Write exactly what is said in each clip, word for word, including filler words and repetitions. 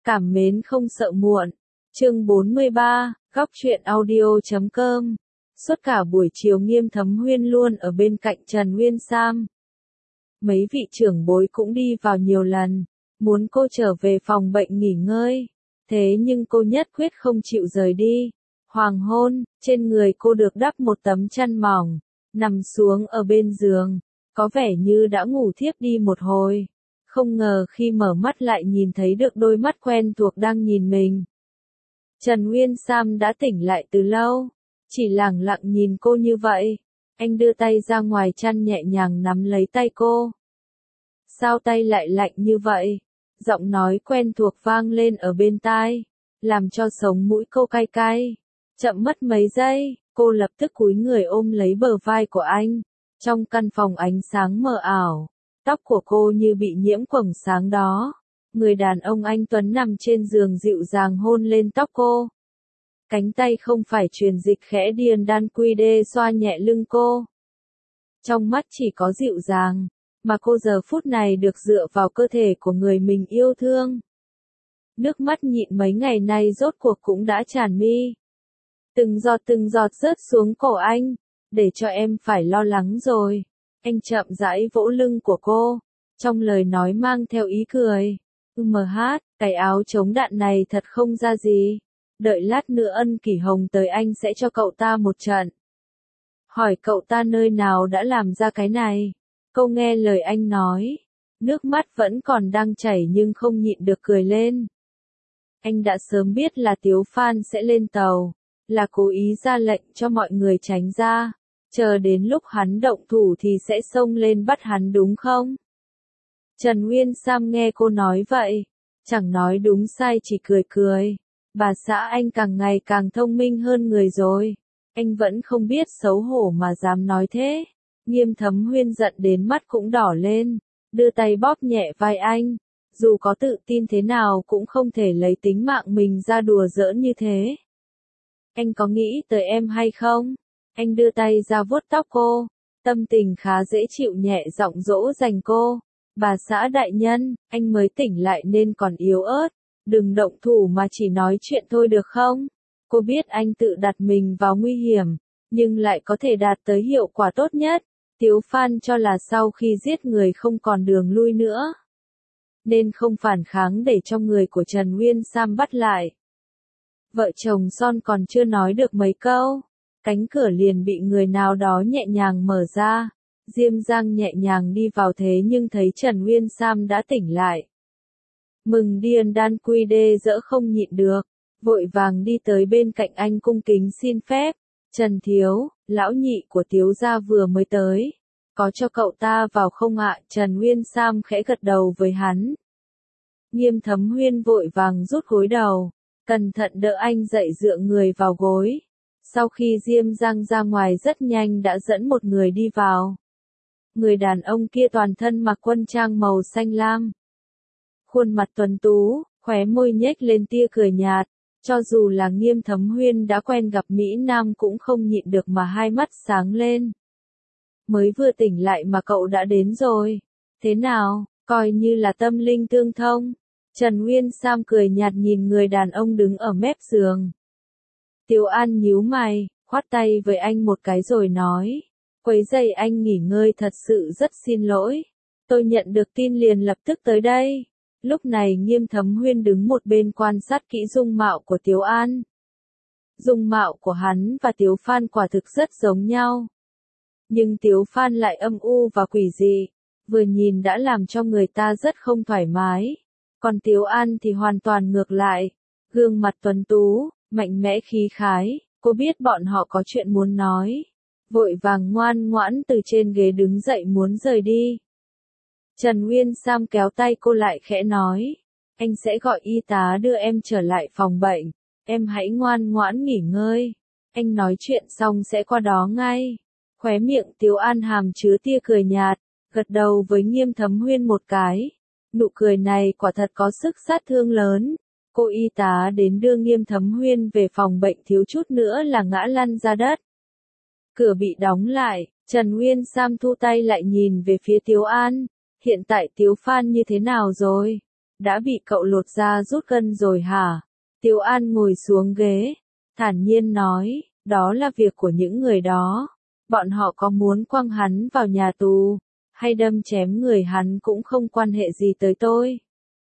Cảm mến không sợ muộn. Chương bốn mươi ba, góc truyện audio chấm com. Suốt cả buổi chiều Nghiêm Thấm Huyên luôn ở bên cạnh Trần Nguyên Sam. Mấy vị trưởng bối cũng đi vào nhiều lần, muốn cô trở về phòng bệnh nghỉ ngơi. Thế nhưng cô nhất quyết không chịu rời đi. Hoàng hôn, trên người cô được đắp một tấm chăn mỏng, nằm xuống ở bên giường, có vẻ như đã ngủ thiếp đi một hồi. Không ngờ khi mở mắt lại nhìn thấy được đôi mắt quen thuộc đang nhìn mình. Trần Nguyên Sam đã tỉnh lại từ lâu, chỉ lẳng lặng nhìn cô như vậy. Anh đưa tay ra ngoài chăn nhẹ nhàng nắm lấy tay cô. Sao tay lại lạnh như vậy? Giọng nói quen thuộc vang lên ở bên tai, làm cho sống mũi cô cay cay. Chậm mất mấy giây, cô lập tức cúi người ôm lấy bờ vai của anh. Trong căn phòng ánh sáng mờ ảo, tóc của cô như bị nhiễm quầng sáng đó. Người đàn ông anh tuấn nằm trên giường dịu dàng hôn lên tóc cô. Cánh tay không phải truyền dịch khẽ điền đan quy đê xoa nhẹ lưng cô. Trong mắt chỉ có dịu dàng, mà cô giờ phút này được dựa vào cơ thể của người mình yêu thương. Nước mắt nhịn mấy ngày nay rốt cuộc cũng đã tràn mi. Từng giọt từng giọt rớt xuống cổ anh, để cho em phải lo lắng rồi. Anh chậm rãi vỗ lưng của cô, trong lời nói mang theo ý cười. Ừm hát, cái áo chống đạn này thật không ra gì. Đợi lát nữa Ân Kỷ Hồng tới anh sẽ cho cậu ta một trận. Hỏi cậu ta nơi nào đã làm ra cái này. Cô nghe lời anh nói, nước mắt vẫn còn đang chảy nhưng không nhịn được cười lên. Anh đã sớm biết là Tiếu Phan sẽ lên tàu, là cố ý ra lệnh cho mọi người tránh ra, chờ đến lúc hắn động thủ thì sẽ xông lên bắt hắn đúng không? Trần Nguyên Sam nghe cô nói vậy, chẳng nói đúng sai chỉ cười cười. Bà xã anh càng ngày càng thông minh hơn người rồi, anh vẫn không biết xấu hổ mà dám nói thế. Nghiêm Thấm Huyên giận đến mắt cũng đỏ lên, đưa tay bóp nhẹ vai anh. Dù có tự tin thế nào cũng không thể lấy tính mạng mình ra đùa giỡn như thế. Anh có nghĩ tới em hay không? Anh đưa tay ra vuốt tóc cô, tâm tình khá dễ chịu nhẹ giọng dỗ dành cô. Bà xã đại nhân, anh mới tỉnh lại nên còn yếu ớt, đừng động thủ mà chỉ nói chuyện thôi được không? Cô biết anh tự đặt mình vào nguy hiểm, nhưng lại có thể đạt tới hiệu quả tốt nhất. Tiếu Phan cho là sau khi giết người không còn đường lui nữa, nên không phản kháng để cho người của Trần Nguyên Sam bắt lại. Vợ chồng son còn chưa nói được mấy câu, cánh cửa liền bị người nào đó nhẹ nhàng mở ra. Diêm Giang nhẹ nhàng đi vào thế nhưng thấy Trần Nguyên Sam đã tỉnh lại. Mừng điên đan quy đê dỡ không nhịn được, vội vàng đi tới bên cạnh anh cung kính xin phép. Trần Thiếu, lão nhị của Tiếu gia vừa mới tới, có cho cậu ta vào không ạ? Trần Nguyên Sam khẽ gật đầu với hắn. Nghiêm Thấm Huyên vội vàng rút gối đầu, cẩn thận đỡ anh dậy dựa người vào gối. Sau khi Diêm Giang ra ngoài rất nhanh đã dẫn một người đi vào. Người đàn ông kia toàn thân mặc quân trang màu xanh lam. Khuôn mặt tuấn tú, khóe môi nhếch lên tia cười nhạt. Cho dù là Nghiêm Thấm Huyên đã quen gặp Mỹ Nam cũng không nhịn được mà hai mắt sáng lên. Mới vừa tỉnh lại mà cậu đã đến rồi. Thế nào, coi như là tâm linh tương thông. Trần Nguyên Sam cười nhạt nhìn người đàn ông đứng ở mép giường. Tiếu An nhíu mày, khoát tay với anh một cái rồi nói. Quấy rầy anh nghỉ ngơi thật sự rất xin lỗi. Tôi nhận được tin liền lập tức tới đây. Lúc này Nghiêm Thấm Huyên đứng một bên quan sát kỹ dung mạo của Tiếu An. Dung mạo của hắn và Tiếu Phan quả thực rất giống nhau. Nhưng Tiếu Phan lại âm u và quỷ dị, vừa nhìn đã làm cho người ta rất không thoải mái. Còn Tiếu An thì hoàn toàn ngược lại, gương mặt tuấn tú, mạnh mẽ khí khái, cô biết bọn họ có chuyện muốn nói. Vội vàng ngoan ngoãn từ trên ghế đứng dậy muốn rời đi. Trần Nguyên Sam kéo tay cô lại khẽ nói, anh sẽ gọi y tá đưa em trở lại phòng bệnh, em hãy ngoan ngoãn nghỉ ngơi, anh nói chuyện xong sẽ qua đó ngay. Khóe miệng Tiếu An hàm chứa tia cười nhạt, gật đầu với Nghiêm Thấm Huyên một cái. Nụ cười này quả thật có sức sát thương lớn. Cô y tá đến đưa Nghiêm Thấm Huyên về phòng bệnh thiếu chút nữa là ngã lăn ra đất. Cửa bị đóng lại, Trần Nguyên Sam thu tay lại nhìn về phía Tiếu An. Hiện tại Tiếu Phan như thế nào rồi? đã bị cậu lột da rút gân rồi hả? Tiếu An ngồi xuống ghế, thản nhiên nói, đó là việc của những người đó. Bọn họ có muốn quăng hắn vào nhà tù, hay đâm chém người hắn cũng không quan hệ gì tới tôi.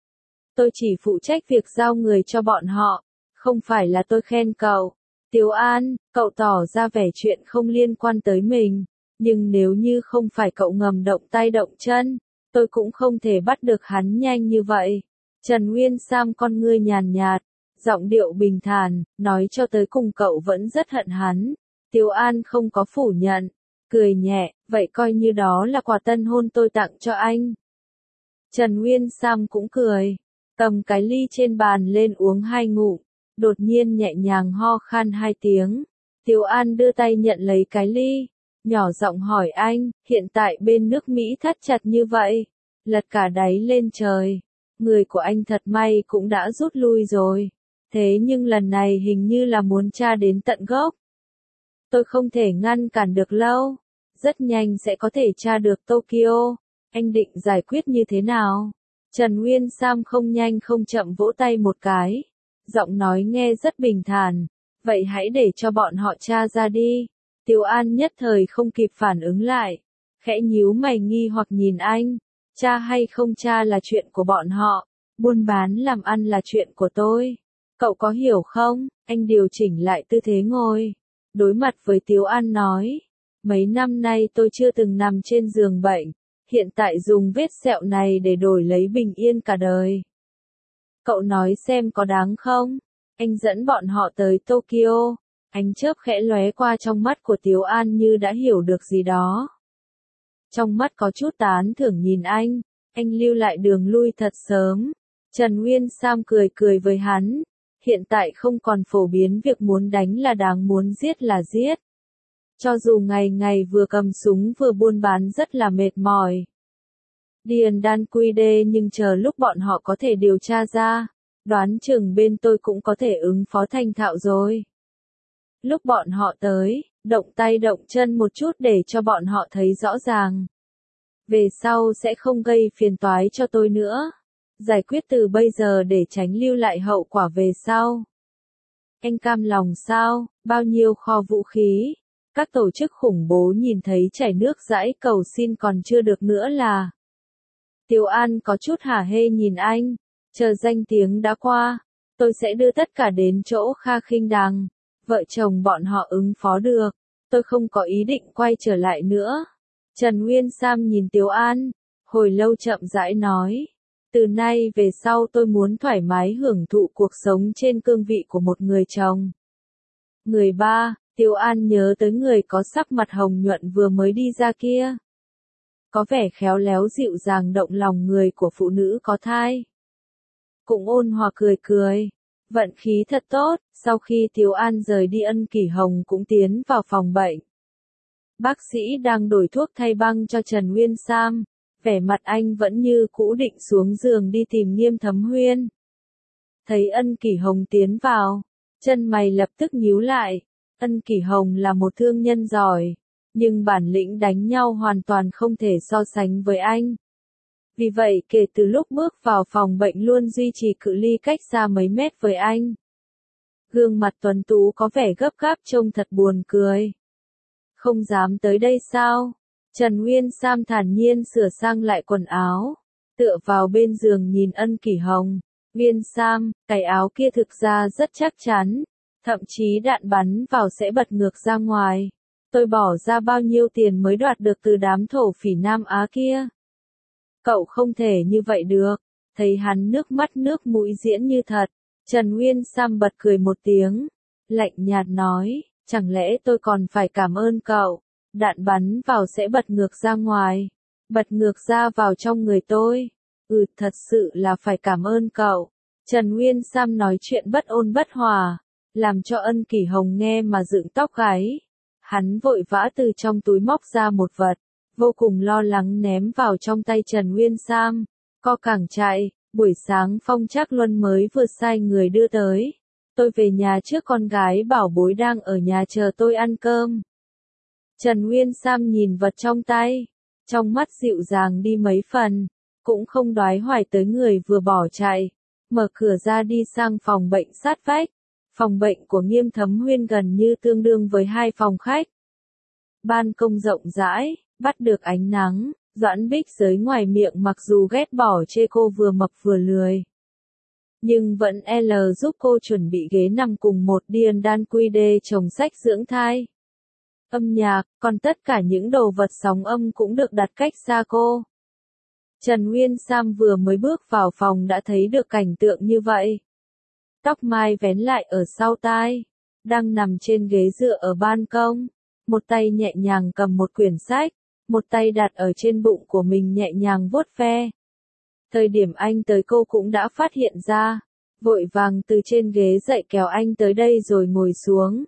Tôi chỉ phụ trách việc giao người cho bọn họ, không phải là tôi khen cậu. Tiếu An, cậu tỏ ra vẻ chuyện không liên quan tới mình, nhưng nếu như không phải cậu ngầm động tay động chân, tôi cũng không thể bắt được hắn nhanh như vậy. Trần Nguyên Sam con ngươi nhàn nhạt, giọng điệu bình thản, nói cho tới cùng cậu vẫn rất hận hắn. Tiếu An không có phủ nhận, cười nhẹ, vậy coi như đó là quà tân hôn tôi tặng cho anh. Trần Nguyên Sam cũng cười, cầm cái ly trên bàn lên uống hai ngụm, đột nhiên nhẹ nhàng ho khan hai tiếng. Tiếu An đưa tay nhận lấy cái ly, nhỏ giọng hỏi anh, hiện tại bên nước Mỹ thắt chặt như vậy, lật cả đáy lên trời. Người của anh thật may cũng đã rút lui rồi, thế nhưng lần này hình như là muốn tra đến tận gốc. Tôi không thể ngăn cản được lâu, rất nhanh sẽ có thể tra được Tokyo. Anh định giải quyết như thế nào? Trần Nguyên Sam không nhanh không chậm vỗ tay một cái, giọng nói nghe rất bình thản, vậy hãy để cho bọn họ tra ra đi. Tiếu An nhất thời không kịp phản ứng lại, khẽ nhíu mày nghi hoặc nhìn anh, tra hay không tra là chuyện của bọn họ, buôn bán làm ăn là chuyện của tôi. Cậu có hiểu không? Anh điều chỉnh lại tư thế ngồi, đối mặt với Tiếu An nói, mấy năm nay tôi chưa từng nằm trên giường bệnh, hiện tại dùng vết sẹo này để đổi lấy bình yên cả đời. Cậu nói xem có đáng không? Anh dẫn bọn họ tới Tokyo. Ánh chớp khẽ lóe qua trong mắt của Tiếu An như đã hiểu được gì đó. Trong mắt có chút tán thưởng nhìn anh, anh lưu lại đường lui thật sớm. Trần Nguyên Sam cười cười với hắn, hiện tại không còn phổ biến việc muốn đánh là đáng muốn giết là giết. Cho dù ngày ngày vừa cầm súng vừa buôn bán rất là mệt mỏi. Điền đan quy đê nhưng chờ lúc bọn họ có thể điều tra ra, đoán chừng bên tôi cũng có thể ứng phó thành thạo rồi. Lúc bọn họ tới, động tay động chân một chút để cho bọn họ thấy rõ ràng. Về sau sẽ không gây phiền toái cho tôi nữa. Giải quyết từ bây giờ để tránh lưu lại hậu quả về sau. Anh cam lòng sao? Bao nhiêu kho vũ khí? Các tổ chức khủng bố nhìn thấy chảy nước dãi cầu xin còn chưa được nữa là. Tiếu An có chút hả hê nhìn anh, chờ danh tiếng đã qua, tôi sẽ đưa tất cả đến chỗ Kha Khinh Đằng. Vợ chồng bọn họ ứng phó được, tôi không có ý định quay trở lại nữa. Trần Nguyên Sam nhìn Tiếu An, hồi lâu chậm rãi nói, từ nay về sau tôi muốn thoải mái hưởng thụ cuộc sống trên cương vị của một người chồng. Người ba, Tiếu An nhớ tới người có sắc mặt hồng nhuận vừa mới đi ra kia. Có vẻ khéo léo dịu dàng động lòng người của phụ nữ có thai. Cũng ôn hòa cười cười. Vận khí thật tốt, sau khi Tiếu An rời đi Ân Kỷ Hồng cũng tiến vào phòng bệnh. Bác sĩ đang đổi thuốc thay băng cho Trần Nguyên Sam, vẻ mặt anh vẫn như cũ định xuống giường đi tìm Nghiêm Thấm Huyên. Thấy Ân Kỷ Hồng tiến vào, chân mày lập tức nhíu lại, Ân Kỷ Hồng là một thương nhân giỏi, nhưng bản lĩnh đánh nhau hoàn toàn không thể so sánh với anh. Vì vậy kể từ lúc bước vào phòng bệnh luôn duy trì cự ly cách xa mấy mét với anh. Gương mặt tuấn tú có vẻ gấp gáp trông thật buồn cười. Không dám tới đây sao? Trần Nguyên Sam thản nhiên sửa sang lại quần áo, tựa vào bên giường nhìn Ân Kỷ Hồng. Nguyên Sam, cái áo kia thực ra rất chắc chắn, thậm chí đạn bắn vào sẽ bật ngược ra ngoài. Tôi bỏ ra bao nhiêu tiền mới đoạt được từ đám thổ phỉ Nam Á kia. Cậu không thể như vậy được. Thấy hắn nước mắt nước mũi diễn như thật, Trần Nguyên Sam bật cười một tiếng, lạnh nhạt nói, chẳng lẽ tôi còn phải cảm ơn cậu, đạn bắn vào sẽ bật ngược ra ngoài, bật ngược ra vào trong người tôi, ừ thật sự là phải cảm ơn cậu. Trần Nguyên Sam nói chuyện bất ôn bất hòa, làm cho Ân Kỷ Hồng nghe mà dựng tóc gáy. Hắn vội vã từ trong túi móc ra một vật, vô cùng lo lắng ném vào trong tay Trần Nguyên Sam, co cẳng chạy, buổi sáng Phong Trác Luân mới vừa sai người đưa tới. Tôi về nhà trước con gái bảo bối đang ở nhà chờ tôi ăn cơm. Trần Nguyên Sam nhìn vật trong tay, trong mắt dịu dàng đi mấy phần, cũng không đoái hoài tới người vừa bỏ chạy, mở cửa ra đi sang phòng bệnh sát vách. Phòng bệnh của Nghiêm Thấm Huyên gần như tương đương với hai phòng khách. Ban công rộng rãi, bắt được ánh nắng, Doãn Bích Giới ngoài miệng mặc dù ghét bỏ chê cô vừa mập vừa lười, nhưng vẫn L giúp cô chuẩn bị ghế nằm cùng một điên đan quy đê chồng sách dưỡng thai. Âm nhạc, còn tất cả những đồ vật sóng âm cũng được đặt cách xa cô. Trần Nguyên Sam vừa mới bước vào phòng đã thấy được cảnh tượng như vậy. Tóc mai vén lại ở sau tai, đang nằm trên ghế dựa ở ban công, một tay nhẹ nhàng cầm một quyển sách, một tay đặt ở trên bụng của mình nhẹ nhàng vuốt ve. Thời điểm anh tới cô cũng đã phát hiện ra, vội vàng từ trên ghế dậy kéo anh tới đây rồi ngồi xuống.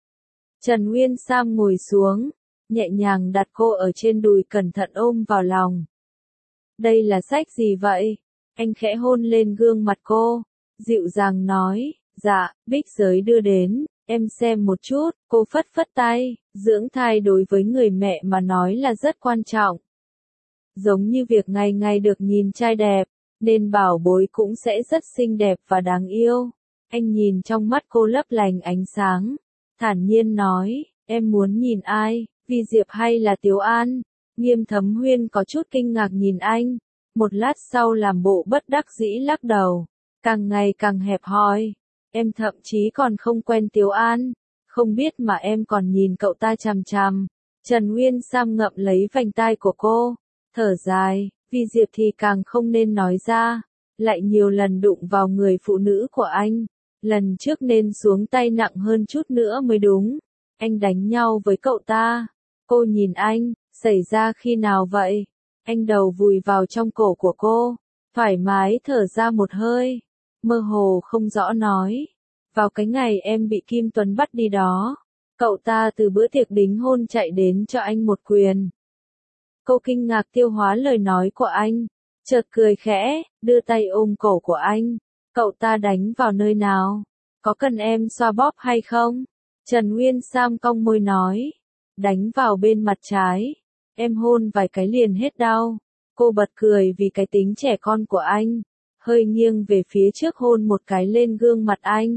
Trần Nguyên Sam ngồi xuống, nhẹ nhàng đặt cô ở trên đùi cẩn thận ôm vào lòng. Đây là sách gì vậy? Anh khẽ hôn lên gương mặt cô, dịu dàng nói, dạ, Bích Giới đưa đến, em xem một chút, cô phất phất tay, dưỡng thai đối với người mẹ mà nói là rất quan trọng. Giống như việc ngày ngày được nhìn trai đẹp, nên bảo bối cũng sẽ rất xinh đẹp và đáng yêu. Anh nhìn trong mắt cô lấp lánh ánh sáng, thản nhiên nói, em muốn nhìn ai, Vi Diệp hay là Tiếu An? Nghiêm Thấm Huyên có chút kinh ngạc nhìn anh, một lát sau làm bộ bất đắc dĩ lắc đầu, càng ngày càng hẹp hòi. Em thậm chí còn không quen Tiếu An, không biết mà em còn nhìn cậu ta chằm chằm. Trần Nguyên Sam ngậm lấy vành tai của cô, thở dài, Vi Diệp thì càng không nên nói ra, lại nhiều lần đụng vào người phụ nữ của anh, lần trước nên xuống tay nặng hơn chút nữa mới đúng. Anh đánh nhau với cậu ta. Cô nhìn anh, xảy ra khi nào vậy? Anh đầu vùi vào trong cổ của cô, thoải mái thở ra một hơi, mơ hồ không rõ nói, vào cái ngày em bị Kim Tuấn bắt đi đó, cậu ta từ bữa tiệc đính hôn chạy đến cho anh một quyền. Cô kinh ngạc tiêu hóa lời nói của anh, chợt cười khẽ, đưa tay ôm cổ của anh, cậu ta đánh vào nơi nào? Có cần em xoa bóp hay không? Trần Nguyên Sam cong môi nói, đánh vào bên mặt trái, em hôn vài cái liền hết đau. Cô bật cười vì cái tính trẻ con của anh, hơi nghiêng về phía trước hôn một cái lên gương mặt anh.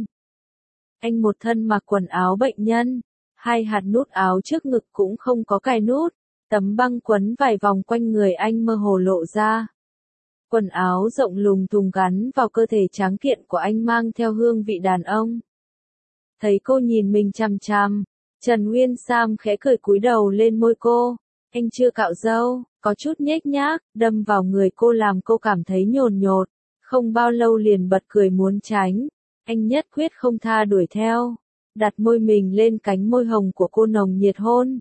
Anh một thân mặc quần áo bệnh nhân, hai hạt nút áo trước ngực cũng không có cài nút, tấm băng quấn vài vòng quanh người anh mơ hồ lộ ra. Quần áo rộng lùng thùng gắn vào cơ thể tráng kiện của anh mang theo hương vị đàn ông. Thấy cô nhìn mình chằm chằm, Trần Nguyên Sam khẽ cười cúi đầu lên môi cô. Anh chưa cạo râu, có chút nhếch nhác, đâm vào người cô làm cô cảm thấy nhồn nhột. Không bao lâu liền bật cười muốn tránh. Anh nhất quyết không tha đuổi theo, đặt môi mình lên cánh môi hồng của cô nồng nhiệt hôn.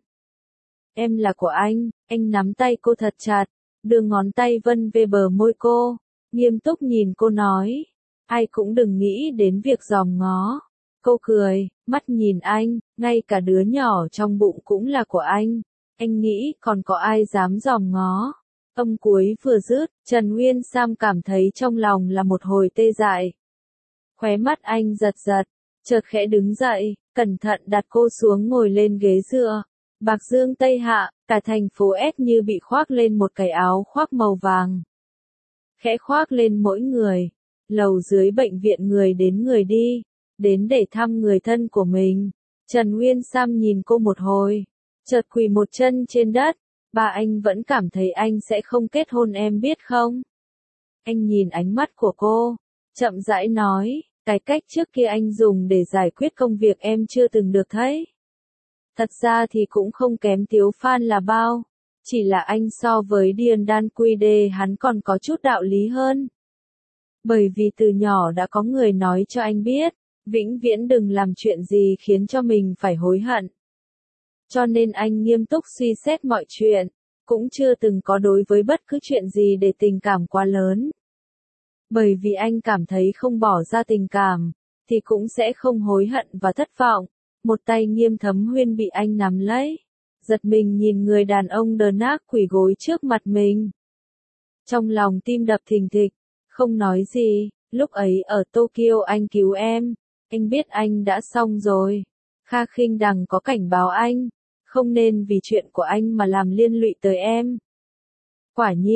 Em là của anh, anh nắm tay cô thật chặt, đưa ngón tay vân về bờ môi cô, nghiêm túc nhìn cô nói, ai cũng đừng nghĩ đến việc giòm ngó. Cô cười, mắt nhìn anh, ngay cả đứa nhỏ trong bụng cũng là của anh. Anh nghĩ còn có ai dám giòm ngó. Âm cuối vừa dứt, Trần Nguyên Sam cảm thấy trong lòng là một hồi tê dại. Khóe mắt anh giật giật, chợt khẽ đứng dậy, cẩn thận đặt cô xuống ngồi lên ghế dựa. Bạc Dương Tây Hạ, cả thành phố S như bị khoác lên một cái áo khoác màu vàng. Khẽ khoác lên mỗi người. Lầu dưới bệnh viện người đến người đi, đến để thăm người thân của mình. Trần Nguyên Sam nhìn cô một hồi, chợt quỳ một chân trên đất. Ba anh vẫn cảm thấy anh sẽ không kết hôn em biết không? Anh nhìn ánh mắt của cô, chậm rãi nói, cái cách trước kia anh dùng để giải quyết công việc em chưa từng được thấy. Thật ra thì cũng không kém Tiếu Phan là bao, chỉ là anh so với Điền Đan Quy Đê hắn còn có chút đạo lý hơn. Bởi vì từ nhỏ đã có người nói cho anh biết, vĩnh viễn đừng làm chuyện gì khiến cho mình phải hối hận. Cho nên anh nghiêm túc suy xét mọi chuyện, cũng chưa từng có đối với bất cứ chuyện gì để tình cảm quá lớn. Bởi vì anh cảm thấy không bỏ ra tình cảm, thì cũng sẽ không hối hận và thất vọng. Một tay Nghiêm Thấm Huyên bị anh nắm lấy, giật mình nhìn người đàn ông đờ nác quỳ gối trước mặt mình. Trong lòng tim đập thình thịch, không nói gì, lúc ấy ở Tokyo anh cứu em, anh biết anh đã xong rồi. Kha Khinh Đằng có cảnh báo anh, không nên vì chuyện của anh mà làm liên lụy tới em. Quả nhiên,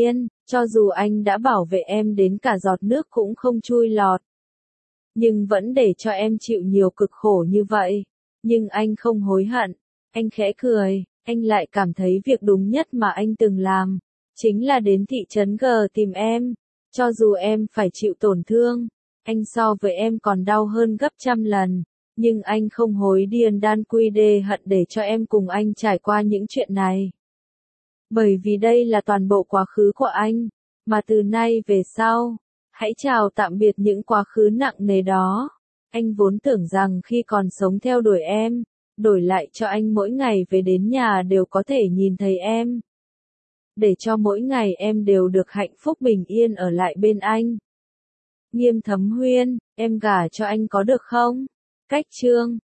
Cho dù anh đã bảo vệ em đến cả giọt nước cũng không chui lọt. Nhưng vẫn để cho em chịu nhiều cực khổ như vậy. Nhưng anh không hối hận. Anh khẽ cười, anh lại cảm thấy việc đúng nhất mà anh từng làm. Chính là đến thị trấn G tìm em. Cho dù em phải chịu tổn thương. Anh so với em còn đau hơn gấp trăm lần. Nhưng anh không hối điên đan quy đê hận để cho em cùng anh trải qua những chuyện này. Bởi vì đây là toàn bộ quá khứ của anh. Mà từ nay về sau, hãy chào tạm biệt những quá khứ nặng nề đó. Anh vốn tưởng rằng khi còn sống theo đuổi em, đổi lại cho anh mỗi ngày về đến nhà đều có thể nhìn thấy em. Để cho mỗi ngày em đều được hạnh phúc bình yên ở lại bên anh. Nghiêm Thấm Huyên, em gả cho anh có được không? Cách chương